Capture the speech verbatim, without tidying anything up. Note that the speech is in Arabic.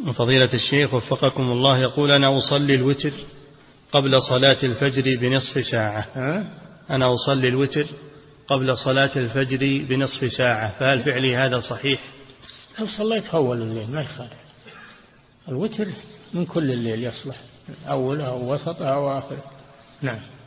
فضيلة الشيخ وفقكم الله، يقول أنا أصلي الوتر قبل صلاة الفجر بنصف ساعة. أنا أصلي الوتر قبل صلاة الفجر بنصف ساعة، فهل فعلي هذا صحيح؟ لو صليت أول الليل ما يخالف، الوتر من كل الليل يصلح، أوله أو وسطه أو آخره. نعم.